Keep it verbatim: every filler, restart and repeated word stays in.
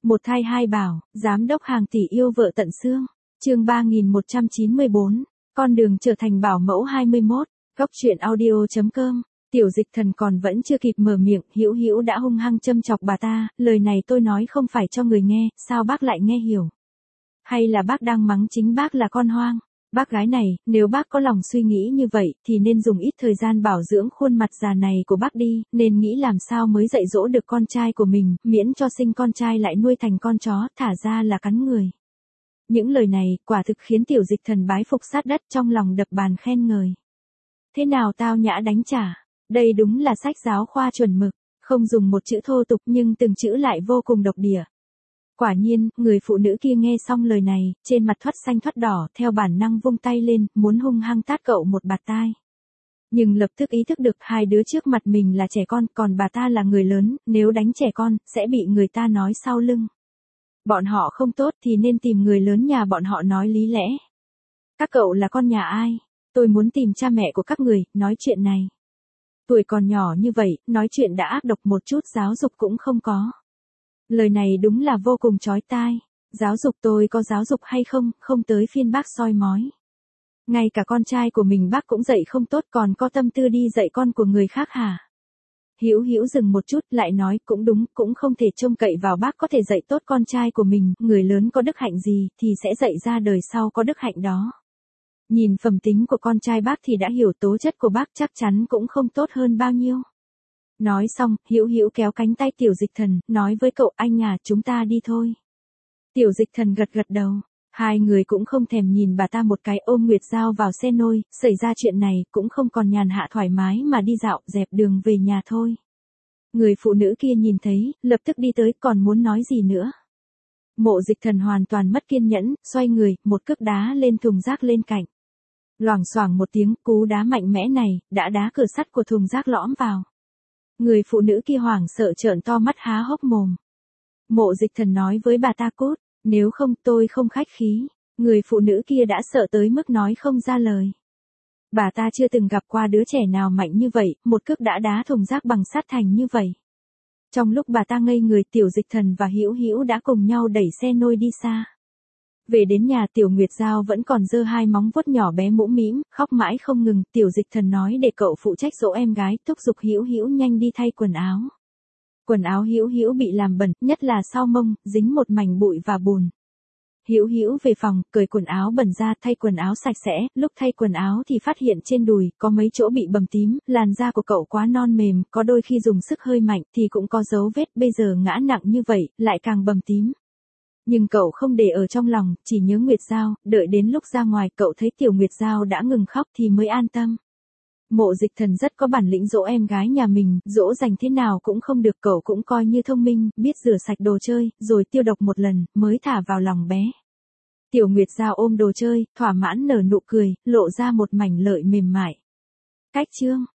Một thai hai bảo, giám đốc hàng tỷ yêu vợ tận xương. Chương ba nghìn một trăm chín mươi bốn, con đường trở thành bảo mẫu hai mươi mốt, góc truyện audio chấm com. Tiểu Dịch Thần còn vẫn chưa kịp mở miệng, Hữu Hữu đã hung hăng châm chọc bà ta, lời này tôi nói không phải cho người nghe, sao bác lại nghe hiểu? Hay là bác đang mắng chính bác là con hoang? Bác gái này, nếu bác có lòng suy nghĩ như vậy, thì nên dùng ít thời gian bảo dưỡng khuôn mặt già này của bác đi, nên nghĩ làm sao mới dạy dỗ được con trai của mình, miễn cho sinh con trai lại nuôi thành con chó, thả ra là cắn người. Những lời này, quả thực khiến Tiểu Dịch Thần bái phục sát đất, trong lòng đập bàn khen ngợi. Thế nào tao nhã đánh trả? Đây đúng là sách giáo khoa chuẩn mực, không dùng một chữ thô tục nhưng từng chữ lại vô cùng độc địa. Quả nhiên, người phụ nữ kia nghe xong lời này, trên mặt thoắt xanh thoắt đỏ, theo bản năng vung tay lên, muốn hung hăng tát cậu một bạt tai. Nhưng lập tức ý thức được hai đứa trước mặt mình là trẻ con, còn bà ta là người lớn, nếu đánh trẻ con, sẽ bị người ta nói sau lưng. Bọn họ không tốt thì nên tìm người lớn nhà bọn họ nói lý lẽ. Các cậu là con nhà ai? Tôi muốn tìm cha mẹ của các người, nói chuyện này. Tuổi còn nhỏ như vậy, nói chuyện đã ác độc một chút giáo dục cũng không có. Lời này đúng là vô cùng chói tai. Giáo dục tôi có giáo dục hay không, không tới phiên bác soi mói. Ngay cả con trai của mình bác cũng dạy không tốt, còn có tâm tư đi dạy con của người khác hả? Hữu Hữu dừng một chút lại nói, cũng đúng, cũng không thể trông cậy vào bác có thể dạy tốt con trai của mình, người lớn có đức hạnh gì thì sẽ dạy ra đời sau có đức hạnh đó. Nhìn phẩm tính của con trai bác thì đã hiểu tố chất của bác chắc chắn cũng không tốt hơn bao nhiêu. Nói xong, Hữu Hữu kéo cánh tay Tiểu Dịch Thần, nói với cậu, anh à, chúng ta đi thôi. Tiểu Dịch Thần gật gật đầu, hai người cũng không thèm nhìn bà ta một cái, ôm Nguyệt Giao vào xe nôi, xảy ra chuyện này, cũng không còn nhàn hạ thoải mái mà đi dạo, dẹp đường về nhà thôi. Người phụ nữ kia nhìn thấy, lập tức đi tới, còn muốn nói gì nữa. Mộ Dịch Thần hoàn toàn mất kiên nhẫn, xoay người, một cước đá lên thùng rác lên cạnh. Loảng xoảng một tiếng, cú đá mạnh mẽ này, đã đá cửa sắt của thùng rác lõm vào. Người phụ nữ kia hoảng sợ trợn to mắt há hốc mồm. Mộ Dịch Thần nói với bà ta, cút, nếu không tôi không khách khí. Người phụ nữ kia đã sợ tới mức nói không ra lời. Bà ta chưa từng gặp qua đứa trẻ nào mạnh như vậy, một cước đã đá thùng rác bằng sắt thành như vậy. Trong lúc bà ta ngây người, Tiểu Dịch Thần và Hữu Hữu đã cùng nhau đẩy xe nôi đi xa. Về đến nhà, Tiểu Nguyệt Giao vẫn còn giơ hai móng vuốt nhỏ bé mũm mĩm, khóc mãi không ngừng. Tiểu Dịch Thần nói để cậu phụ trách dỗ em gái, thúc giục Hữu Hữu nhanh đi thay quần áo. Quần áo Hữu Hữu bị làm bẩn, nhất là sau mông, dính một mảnh bụi và bùn. Hữu Hữu về phòng, cởi quần áo bẩn ra, thay quần áo sạch sẽ, lúc thay quần áo thì phát hiện trên đùi có mấy chỗ bị bầm tím, làn da của cậu quá non mềm, có đôi khi dùng sức hơi mạnh thì cũng có dấu vết, bây giờ ngã nặng như vậy, lại càng bầm tím. Nhưng cậu không để ở trong lòng, chỉ nhớ Nguyệt Giao, đợi đến lúc ra ngoài cậu thấy Tiểu Nguyệt Giao đã ngừng khóc thì mới an tâm. Mộ Dịch Thần rất có bản lĩnh dỗ em gái nhà mình, dỗ dành thế nào cũng không được, cậu cũng coi như thông minh, biết rửa sạch đồ chơi, rồi tiêu độc một lần, mới thả vào lòng bé. Tiểu Nguyệt Giao ôm đồ chơi, thỏa mãn nở nụ cười, lộ ra một mảnh lợi mềm mại. Cách chương